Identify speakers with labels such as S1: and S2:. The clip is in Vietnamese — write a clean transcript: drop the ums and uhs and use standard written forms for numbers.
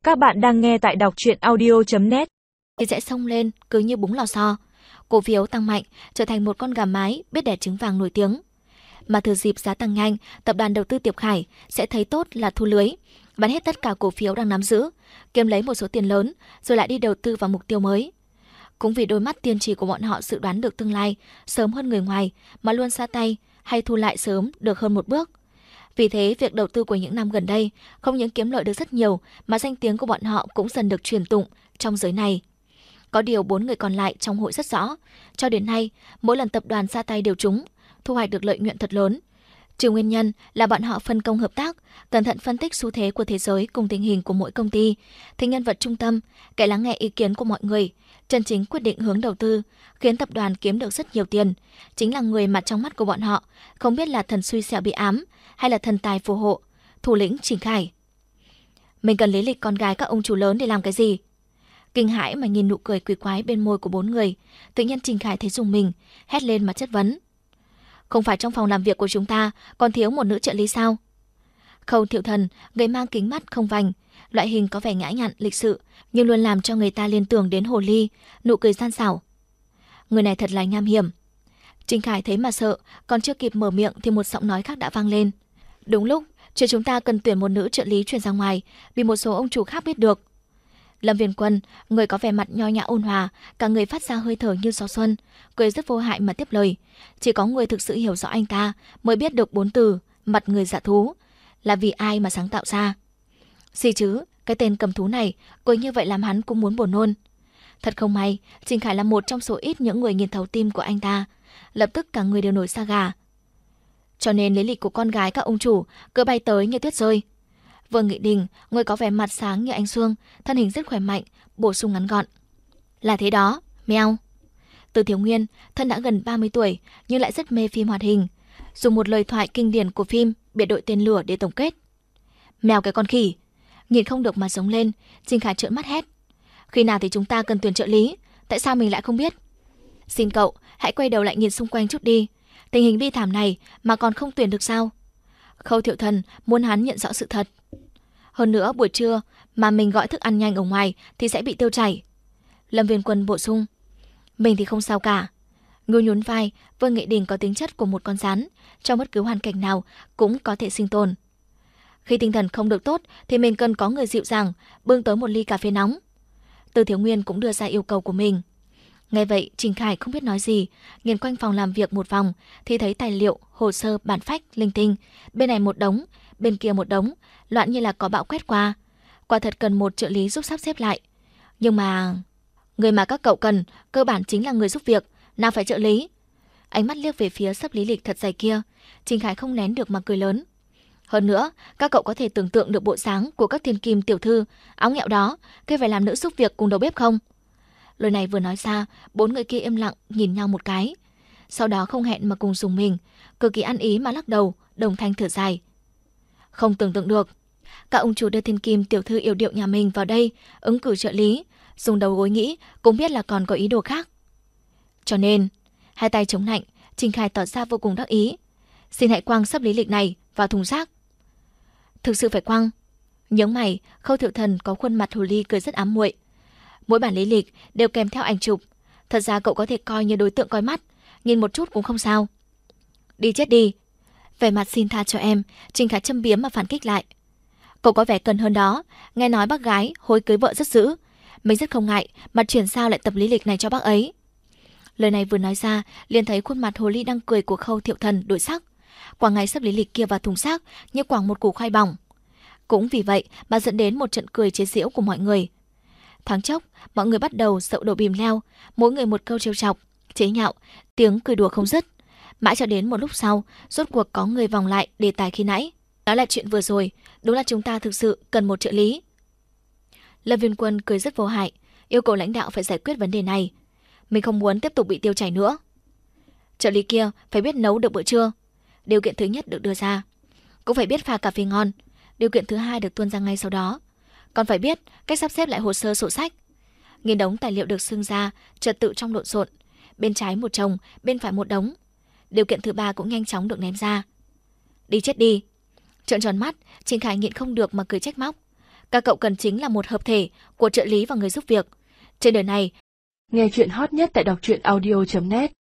S1: Các bạn đang nghe tại đọc truyện audio.net.
S2: Thì sẽ xông lên cứ như búng lò xo. Cổ phiếu tăng mạnh, trở thành một con gà mái biết đẻ trứng vàng nổi tiếng. Mà thừa dịp giá tăng nhanh, tập đoàn đầu tư Tiệp Khải sẽ thấy tốt là thu lưới, bán hết tất cả cổ phiếu đang nắm giữ, kiếm lấy một số tiền lớn rồi lại đi đầu tư vào mục tiêu mới. Cũng vì đôi mắt tiên tri của bọn họ dự đoán được tương lai sớm hơn người ngoài mà luôn ra tay hay thu lại sớm được hơn một bước. Vì thế, việc đầu tư của những năm gần đây không những kiếm lợi được rất nhiều mà danh tiếng của bọn họ cũng dần được truyền tụng trong giới này. Có điều 4 người còn lại trong hội rất rõ, cho đến nay mỗi lần tập đoàn ra tay đều trúng, thu hoạch được lợi nhuận thật lớn. Trừ nguyên nhân là bọn họ phân công hợp tác, cẩn thận phân tích xu thế của thế giới cùng tình hình của mỗi công ty, thì nhân vật trung tâm, kẻ lắng nghe ý kiến của mọi người, chân chính quyết định hướng đầu tư, khiến tập đoàn kiếm được rất nhiều tiền, chính là người mà trong mắt của bọn họ không biết là thần xui xẻo bị ám hay là thần tài phù hộ, thủ lĩnh Trình Khải. Mình cần lý lịch con gái các ông chủ lớn để làm cái gì? Kinh hãi mà nhìn nụ cười quỷ quái bên môi của 4 người, tự nhiên Trình Khải thấy rùng mình, hét lên mà chất vấn. Không phải trong phòng làm việc của chúng ta còn thiếu một nữ trợ lý sao? Khâu Thiệu Thần, người mang kính mắt không vành, loại hình có vẻ nhã nhặn lịch sự nhưng luôn làm cho người ta liên tưởng đến hồ ly, nụ cười gian xảo. Người này thật là nham hiểm. Trình Khải thấy mà sợ, còn chưa kịp mở miệng thì một giọng nói khác đã vang lên. Đúng lúc, chuyện chúng ta cần tuyển một nữ trợ lý truyền ra ngoài, vì một số ông chủ khác biết được. Lâm Viên Quân, người có vẻ mặt nho nhã ôn hòa, cả người phát ra hơi thở như gió xuân, cười rất vô hại mà tiếp lời. Chỉ có người thực sự hiểu rõ anh ta mới biết được 4 từ mặt người dạ thú là vì ai mà sáng tạo ra. Gì chứ, cái tên cầm thú này cười như vậy làm hắn cũng muốn buồn nôn. Thật không may, Trình Khải là một trong số ít những người nhìn thấu tim của anh ta. Lập tức cả người đều nổi da gà. Cho nên lý lịch của con gái các ông chủ cứ bay tới như tuyết rơi. Vương Nghị Đình, người có vẻ mặt sáng như ánh xuông, thân hình rất khỏe mạnh, bổ sung ngắn gọn. Là thế đó, meo. Từ Thiếu Nguyên, thân đã gần 30 tuổi nhưng lại rất mê phim hoạt hình, dùng một lời thoại kinh điển của phim Biệt đội tên lửa để tổng kết. Mèo cái con khỉ. Nhìn không được mà giống lên, Trình Khải trợn mắt hét. Khi nào thì chúng ta cần tuyển trợ lý, tại sao mình lại không biết? Xin cậu, hãy quay đầu lại nhìn xung quanh chút đi. Tình hình bi thảm này mà còn không tuyển được sao? Khâu Thiệu Thần muốn hắn nhận rõ sự thật. Hơn nữa buổi trưa mà mình gọi thức ăn nhanh ở ngoài thì sẽ bị tiêu chảy. Lâm Viên Quân bổ sung. Mình thì không sao cả. Ngưu nhún vai, Vương Nghị Đình có tính chất của một con rắn, trong bất cứ hoàn cảnh nào cũng có thể sinh tồn. Khi tinh thần không được tốt thì mình cần có người dịu dàng, bưng tới một ly cà phê nóng. Từ Thiếu Nguyên cũng đưa ra yêu cầu của mình. Nghe vậy, Trình Khải không biết nói gì, nhìn quanh phòng làm việc một vòng thì thấy tài liệu, hồ sơ, bản phách, linh tinh, bên này một đống, bên kia một đống, loạn như là có bão quét qua. Quả thật cần một trợ lý giúp sắp xếp lại. Nhưng mà người mà các cậu cần cơ bản chính là người giúp việc, nào phải trợ lý. Ánh mắt liếc về phía sấp lý lịch thật dày kia, Trình Khải không nén được mà cười lớn. Hơn nữa, các cậu có thể tưởng tượng được bộ dáng của các thiên kim tiểu thư áo nghẹo đó khi phải làm nữ giúp việc cùng đầu bếp không? Lời này vừa nói ra, 4 người kia im lặng nhìn nhau một cái. Sau đó không hẹn mà cùng dùng mình, cực kỳ ăn ý mà lắc đầu, đồng thanh thở dài. Không tưởng tượng được, các ông chủ đưa thiên kim tiểu thư yêu điệu nhà mình vào đây ứng cử trợ lý, dùng đầu gối nghĩ cũng biết là còn có ý đồ khác. Cho nên, hai tay chống lạnh, Trình Khải tỏ ra vô cùng đắc ý. Xin hãy quăng sấp lý lịch này vào thùng rác. Thực sự phải quăng. Nhướng mày, Khâu Thiệu Thần có khuôn mặt hồ ly cười rất ám muội. Mỗi bản lý lịch đều kèm theo ảnh chụp. Thật ra cậu có thể coi như đối tượng coi mắt, nhìn một chút cũng không sao. Đi chết đi. Vẻ mặt xin tha cho em, Trình Khải châm biếm mà phản kích lại. Cậu có vẻ cần hơn đó, nghe nói bác gái hối cưới vợ rất dữ. Mình rất không ngại mà chuyển sao lại tập lý lịch này cho bác ấy. Lời này vừa nói ra, liền thấy khuôn mặt hồ ly đang cười của Khâu Thiệu Thần đổi sắc. Quảng ngay sắp lý lịch kia vào thùng rác như quảng một củ khoai bỏng. Cũng vì vậy mà dẫn đến một trận cười chế giễu của mọi người. Thoáng chốc, mọi người bắt đầu dậu đổ bìm leo, mỗi người một câu trêu chọc, chế nhạo, tiếng cười đùa không dứt. Mãi cho đến một lúc sau, rốt cuộc có người vòng lại đề tài khi nãy. Đó là chuyện vừa rồi, đúng là chúng ta thực sự cần một trợ lý. Lâm Viên Quân cười rất vô hại, yêu cầu lãnh đạo phải giải quyết vấn đề này. Mình không muốn tiếp tục bị tiêu chảy nữa. Trợ lý kia phải biết nấu được bữa trưa. Điều kiện thứ nhất được đưa ra. Cũng phải biết pha cà phê ngon. Điều kiện thứ hai được tuôn ra ngay sau đó. Còn phải biết cách sắp xếp lại hồ sơ sổ sách. Nghìn đống tài liệu được xưng ra, trật tự trong lộn xộn. Bên trái một chồng, bên phải một đống. Điều kiện thứ ba cũng nhanh chóng được ném ra. Đi chết đi. Trợn tròn mắt, Trình Khải nhịn không được mà cười trách móc. Các cậu cần chính là một hợp thể của trợ lý và người giúp việc. Trên đời này,
S1: nghe chuyện hot nhất tại đọc truyện audio.net